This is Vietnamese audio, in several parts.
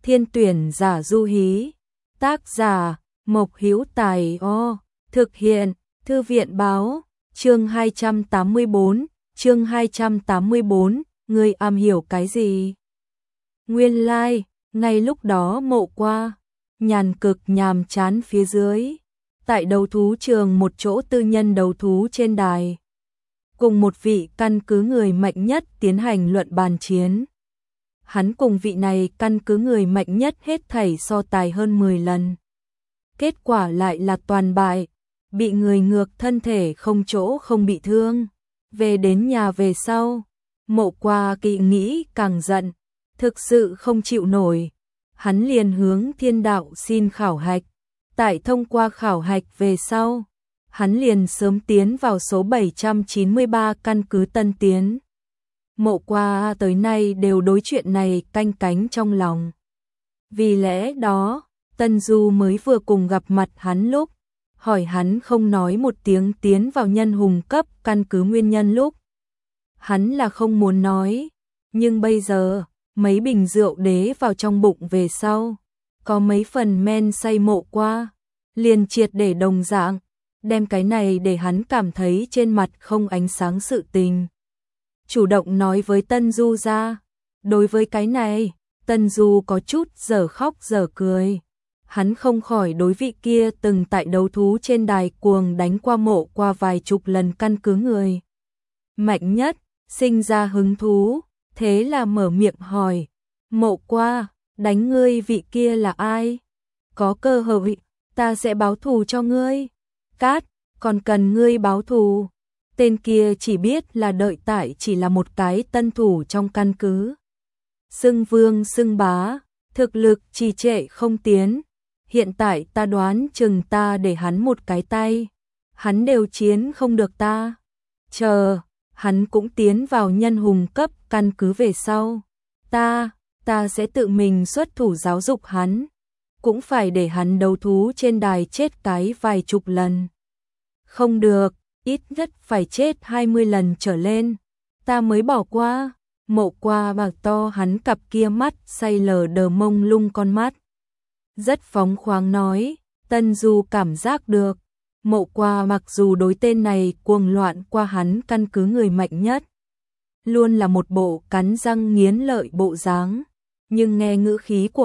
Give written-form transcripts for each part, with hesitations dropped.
Thiên tuyển giả du hí. Tác giả Mộc Hữu Tài. Thực hiện Thư viện báo. Chương 284, ngươi am hiểu cái gì? Nguyên lai, ngay lúc đó Mộ Qua nhàn cực nhàm chán phía dưới, tại đấu thú trường một chỗ tư nhân đấu thú trên đài, cùng một vị căn cứ người mạnh nhất tiến hành luận bàn chiến. Hắn cùng vị này căn cứ người mạnh nhất hết thảy so tài hơn 10 lần. Kết quả lại là toàn bại, bị người ngược thân thể không chỗ không bị thương. Về đến nhà về sau, Mộ Qua kỵ nghĩ càng giận, thực sự không chịu nổi. Hắn liền hướng Thiên Đạo xin khảo hạch. Tại thông qua khảo hạch về sau, hắn liền sớm tiến vào số 793 căn cứ Tân Tiến. Mộ Qua tới nay đều đối chuyện này canh cánh trong lòng. Vì lẽ đó, Tân Du mới vừa cùng gặp mặt hắn lúc, hỏi hắn không nói một tiếng tiến vào nhân hùng cấp căn cứ nguyên nhân lúc. Hắn là không muốn nói, nhưng bây giờ, mấy bình rượu đế vào trong bụng về sau, có mấy phần men say Mộ Qua, liền triệt để đồng dạng, đem cái này để hắn cảm thấy trên mặt không ánh sáng sự tình. Chủ động nói với Tân Du ra, đối với cái này, Tân Du có chút dở khóc dở cười. Hắn không khỏi đối vị kia từng tại đấu thú trên đài cuồng đánh qua Mộ Qua vài chục lần căn cứ người mạnh nhất, sinh ra hứng thú, thế là mở miệng hỏi, Mộ Qua, đánh ngươi vị kia là ai? Có cơ hội, ta sẽ báo thù cho ngươi. Cát, còn cần ngươi báo thù. Tên kia chỉ biết là đợi tại chỉ là một cái tân thủ trong căn cứ. Xưng vương xưng bá, thực lực trì trệ không tiến. Hiện tại ta đoán chừng ta để hắn một cái tay, hắn đều chiến không được ta. Chờ, hắn cũng tiến vào nhân hùng cấp căn cứ về sau. Ta sẽ tự mình xuất thủ giáo dục hắn. Cũng phải để hắn đấu thú trên đài chết cái vài chục lần. Không được, ít nhất phải chết 20 lần trở lên. Ta mới bỏ qua. Mộ Qua bạc to hắn cặp kia mắt say lờ đờ mông lung con mắt. Rất phóng khoáng nói, Tân Du cảm giác được. Mộ Qua mặc dù đối tên này cuồng loạn qua hắn căn cứ người mạnh nhất, luôn là một bộ cắn răng nghiến lợi bộ dáng, nhưng nghe ngữ khí của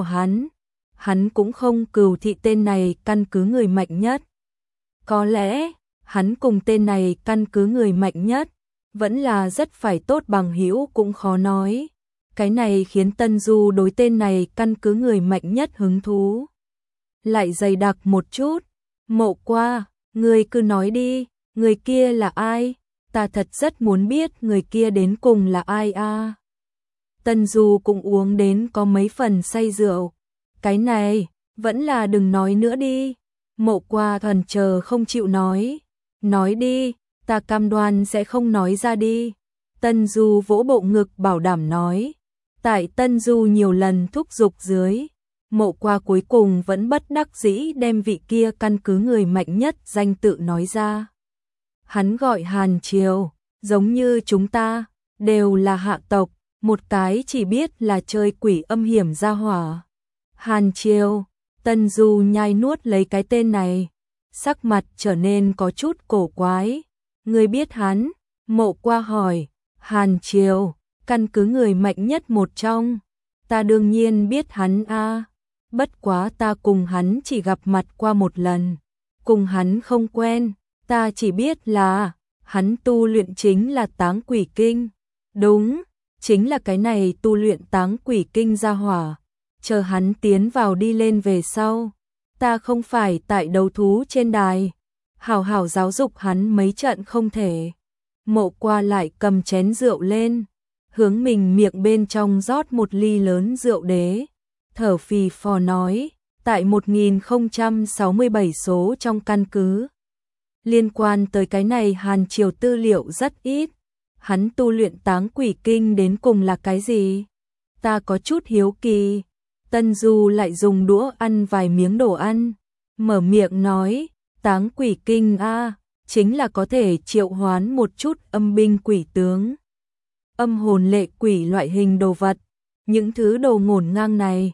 hắn cũng không cừu thị tên này căn cứ người mạnh nhất. Có lẽ, hắn cùng tên này căn cứ người mạnh nhất, vẫn là rất phải tốt bằng hữu cũng khó nói. Cái này khiến Tân Du đối tên này căn cứ người mạnh nhất hứng thú lại dày đặc một chút. Mộ Qua, người cứ nói đi, người kia là ai? Ta thật rất muốn biết người kia đến cùng là ai a. Tân Du cũng uống đến có mấy phần say rượu. Cái này, vẫn là đừng nói nữa đi. Mộ Qua thuần chờ không chịu nói. Nói đi, ta cam đoan sẽ không nói ra đi. Tân Du vỗ bộ ngực bảo đảm nói. Tại Tân Du nhiều lần thúc giục dưới, Mộ Qua cuối cùng vẫn bất đắc dĩ đem vị kia căn cứ người mạnh nhất danh tự nói ra. Hắn gọi Hàn Triều, giống như chúng ta, đều là hạ tộc, một cái chỉ biết là chơi quỷ âm hiểm ra hỏa. Hàn Triều, Tân Du nhai nuốt lấy cái tên này, sắc mặt trở nên có chút cổ quái. Ngươi biết hắn? Mộ Qua hỏi. Hàn Triều, căn cứ người mạnh nhất một trong. Ta đương nhiên biết hắn a. Bất quá ta cùng hắn chỉ gặp mặt qua một lần, cùng hắn không quen. Ta chỉ biết là hắn tu luyện chính là Táng Quỷ Kinh. Đúng, chính là cái này tu luyện Táng Quỷ Kinh ra hỏa. Chờ hắn tiến vào đi lên về sau, ta không phải tại đấu thú trên đài, hảo hảo giáo dục hắn mấy trận không thể. Mộ Qua lại cầm chén rượu lên, hướng mình miệng bên trong rót một ly lớn rượu đế, thở phì phò nói, tại 1067 số trong căn cứ. Liên quan tới cái này Hàn Triều tư liệu rất ít. Hắn tu luyện Táng Quỷ Kinh đến cùng là cái gì? Ta có chút hiếu kỳ. Tân Du lại dùng đũa ăn vài miếng đồ ăn, mở miệng nói, Táng Quỷ Kinh a, chính là có thể triệu hoán một chút âm binh quỷ tướng, âm hồn lệ quỷ loại hình đồ vật. Những thứ đồ ngổn ngang này,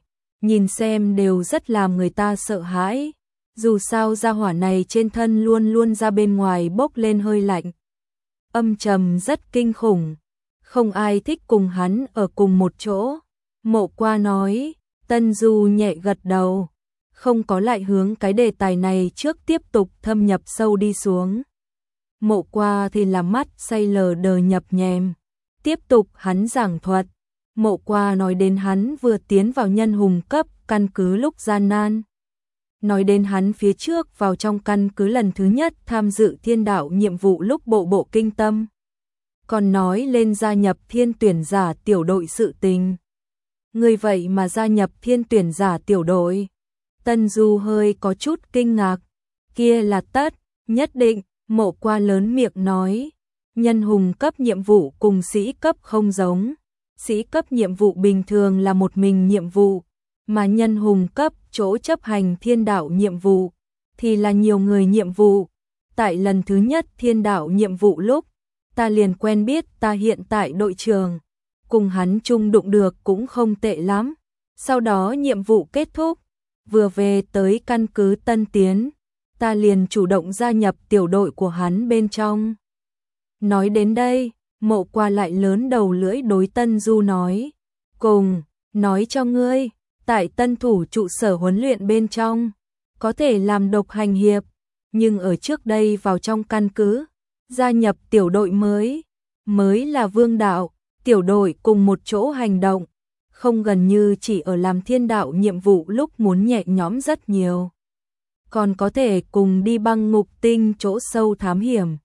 nhìn xem đều rất làm người ta sợ hãi. Dù sao gia hỏa này trên thân luôn luôn ra bên ngoài bốc lên hơi lạnh. Âm trầm rất kinh khủng, không ai thích cùng hắn ở cùng một chỗ. Mộ Qua nói, Tân Du nhẹ gật đầu, không có lại hướng cái đề tài này trước tiếp tục thâm nhập sâu đi xuống. Mộ Qua thì làm mắt say lờ đờ nhập nhèm, tiếp tục hắn giảng thuật. Mộ Qua nói đến hắn vừa tiến vào nhân hùng cấp căn cứ lúc gian nan. Nói đến hắn phía trước vào trong căn cứ lần thứ nhất tham dự thiên đạo nhiệm vụ lúc bộ bộ kinh tâm. Còn nói lên gia nhập thiên tuyển giả tiểu đội sự tình. Người vậy mà gia nhập thiên tuyển giả tiểu đội. Tân Du hơi có chút kinh ngạc. Kia là tất, nhất định. Mộ Qua lớn miệng nói. Nhân hùng cấp nhiệm vụ cùng sĩ cấp không giống. Sĩ cấp nhiệm vụ bình thường là một mình nhiệm vụ, mà nhân hùng cấp chỗ chấp hành thiên đạo nhiệm vụ thì là nhiều người nhiệm vụ. Tại lần thứ nhất thiên đạo nhiệm vụ lúc, ta liền quen biết ta hiện tại đội trưởng, cùng hắn chung đụng được cũng không tệ lắm. Sau đó nhiệm vụ kết thúc, vừa về tới căn cứ Tân Tiến, ta liền chủ động gia nhập tiểu đội của hắn bên trong. Nói đến đây, Mộ Qua lại lớn đầu lưỡi đối Tân Du nói, cùng, nói cho ngươi, tại tân thủ trụ sở huấn luyện bên trong, có thể làm độc hành hiệp, nhưng ở trước đây vào trong căn cứ, gia nhập tiểu đội mới là vương đạo, tiểu đội cùng một chỗ hành động, không gần như chỉ ở làm thiên đạo nhiệm vụ lúc muốn nhẹ nhõm rất nhiều. Còn có thể cùng đi băng ngục tinh chỗ sâu thám hiểm.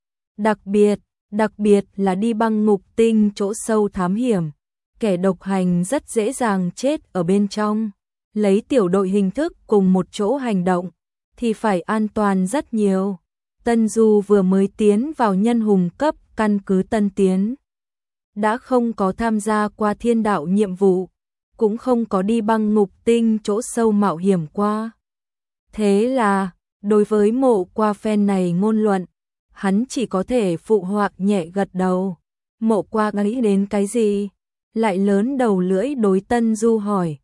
Đặc biệt là đi băng ngục tinh chỗ sâu thám hiểm. Kẻ độc hành rất dễ dàng chết ở bên trong. Lấy tiểu đội hình thức cùng một chỗ hành động thì phải an toàn rất nhiều. Tân Du vừa mới tiến vào nhân hùng cấp căn cứ Tân Tiến, đã không có tham gia qua thiên đạo nhiệm vụ, cũng không có đi băng ngục tinh chỗ sâu mạo hiểm qua. Thế là, đối với Mộ Qua phen này ngôn luận, hắn chỉ có thể phụ họa nhẹ gật đầu. Mộ Qua nghĩ đến cái gì? Lại lớn đầu lưỡi đối Tân Du hỏi.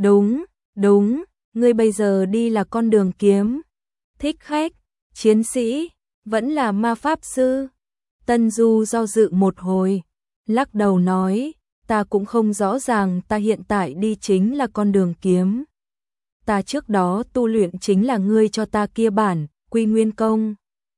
Đúng, ngươi bây giờ đi là con đường kiếm. Thích khách, chiến sĩ, vẫn là ma pháp sư. Tân Du do dự một hồi, lắc đầu nói, ta cũng không rõ ràng ta hiện tại đi chính là con đường kiếm. Ta trước đó tu luyện chính là ngươi cho ta kia bản, Quy Nguyên Công.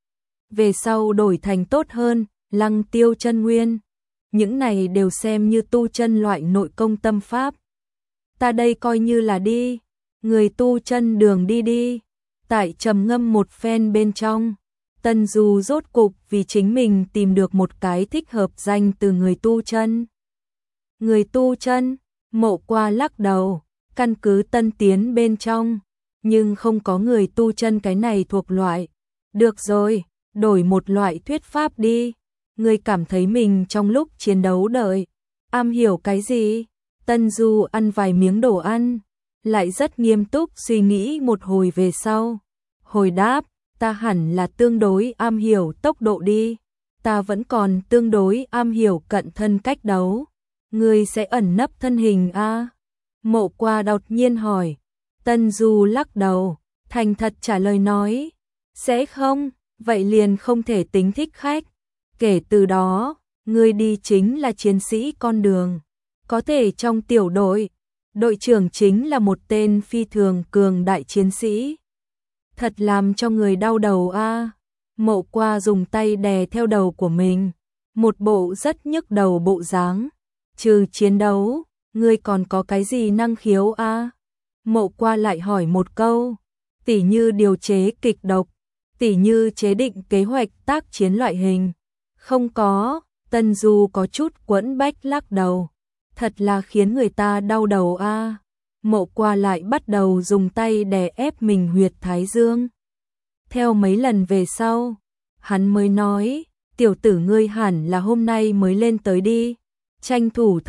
Về sau đổi thành tốt hơn, Lăng Tiêu Chân Nguyên. Những này đều xem như tu chân loại nội công tâm pháp. Ta đây coi như là đi, người tu chân đường đi. Tại trầm ngâm một phen bên trong, Tân Du rốt cục vì chính mình tìm được một cái thích hợp danh từ người tu chân. Người tu chân, Mộ Qua lắc đầu, căn cứ Tân Tiến bên trong, nhưng không có người tu chân cái này thuộc loại. Được rồi, đổi một loại thuyết pháp đi. Ngươi cảm thấy mình trong lúc chiến đấu am hiểu cái gì? Tân Du ăn vài miếng đồ ăn, lại rất nghiêm túc suy nghĩ một hồi về sau. Hồi đáp, ta hẳn là tương đối am hiểu tốc độ đi. Ta vẫn còn tương đối am hiểu cận thân cách đấu. Ngươi sẽ ẩn nấp thân hình a? Mộ Qua đột nhiên hỏi. Tân Du lắc đầu, thành thật trả lời nói. Sẽ không, vậy liền không thể tính thích khách. Kể từ đó, ngươi đi chính là chiến sĩ con đường. Có thể trong tiểu đội, đội trưởng chính là một tên phi thường cường đại chiến sĩ. Thật làm cho người đau đầu a. Mộ Qua dùng tay đè theo đầu của mình, một bộ rất nhức đầu bộ dáng. Trừ chiến đấu, ngươi còn có cái gì năng khiếu a? Mộ Qua lại hỏi một câu, tỉ như điều chế kịch độc, tỉ như chế định kế hoạch tác chiến loại hình. Không có, Tân Du có chút quẫn bách lắc đầu. Thật là khiến người ta đau đầu a. Mộ Qua lại bắt đầu dùng tay đè ép mình huyệt thái dương. Theo mấy lần về sau, hắn mới nói, tiểu tử ngươi hẳn là hôm nay mới lên tới đi. Tranh thủ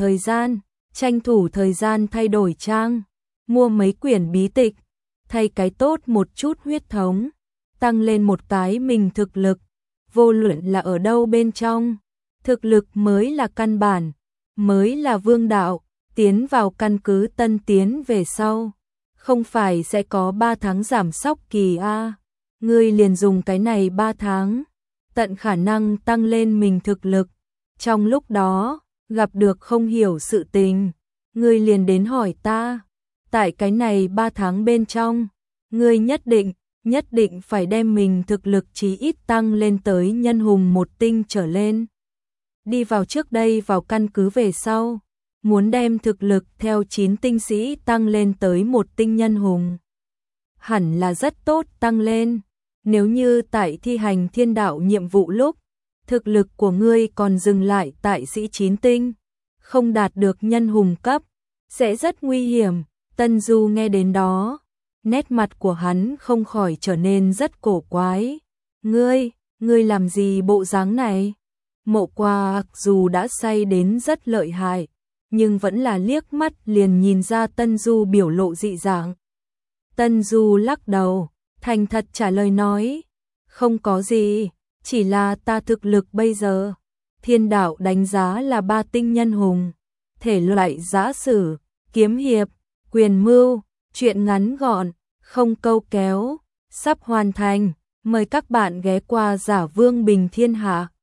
thời gian thay đổi trang, mua mấy quyển bí tịch, thay cái tốt một chút huyết thống, tăng lên một cái mình thực lực. Vô luận là ở đâu bên trong, thực lực mới là căn bản, mới là vương đạo, tiến vào căn cứ Tân Tiến về sau, không phải sẽ có 3 tháng giảm sóc kỳ a, ngươi liền dùng cái này 3 tháng, tận khả năng tăng lên mình thực lực. Trong lúc đó, gặp được không hiểu sự tình, ngươi liền đến hỏi ta. Tại cái này 3 tháng bên trong, ngươi nhất định phải đem mình thực lực chí ít tăng lên tới nhân hùng 1 tinh trở lên. Đi vào trước đây vào căn cứ về sau, muốn đem thực lực theo 9 tinh sĩ tăng lên tới 1 tinh nhân hùng. Hẳn là rất tốt tăng lên, nếu như tại thi hành thiên đạo nhiệm vụ lúc, thực lực của ngươi còn dừng lại tại sĩ 9 tinh, không đạt được nhân hùng cấp, sẽ rất nguy hiểm. Tân Du nghe đến đó, nét mặt của hắn không khỏi trở nên rất cổ quái. Ngươi làm gì bộ dáng này? Mộ Qua dù đã say đến rất lợi hại, nhưng vẫn là liếc mắt liền nhìn ra Tân Du biểu lộ dị dạng. Tân Du lắc đầu, thành thật trả lời nói, không có gì, chỉ là ta thực lực bây giờ, thiên đạo đánh giá là 3 tinh nhân hùng, thể loại giã sử, kiếm hiệp, quyền mưu, truyện ngắn gọn, không câu kéo, sắp hoàn thành, mời các bạn ghé qua Giả Vương Bình Thiên Hạ.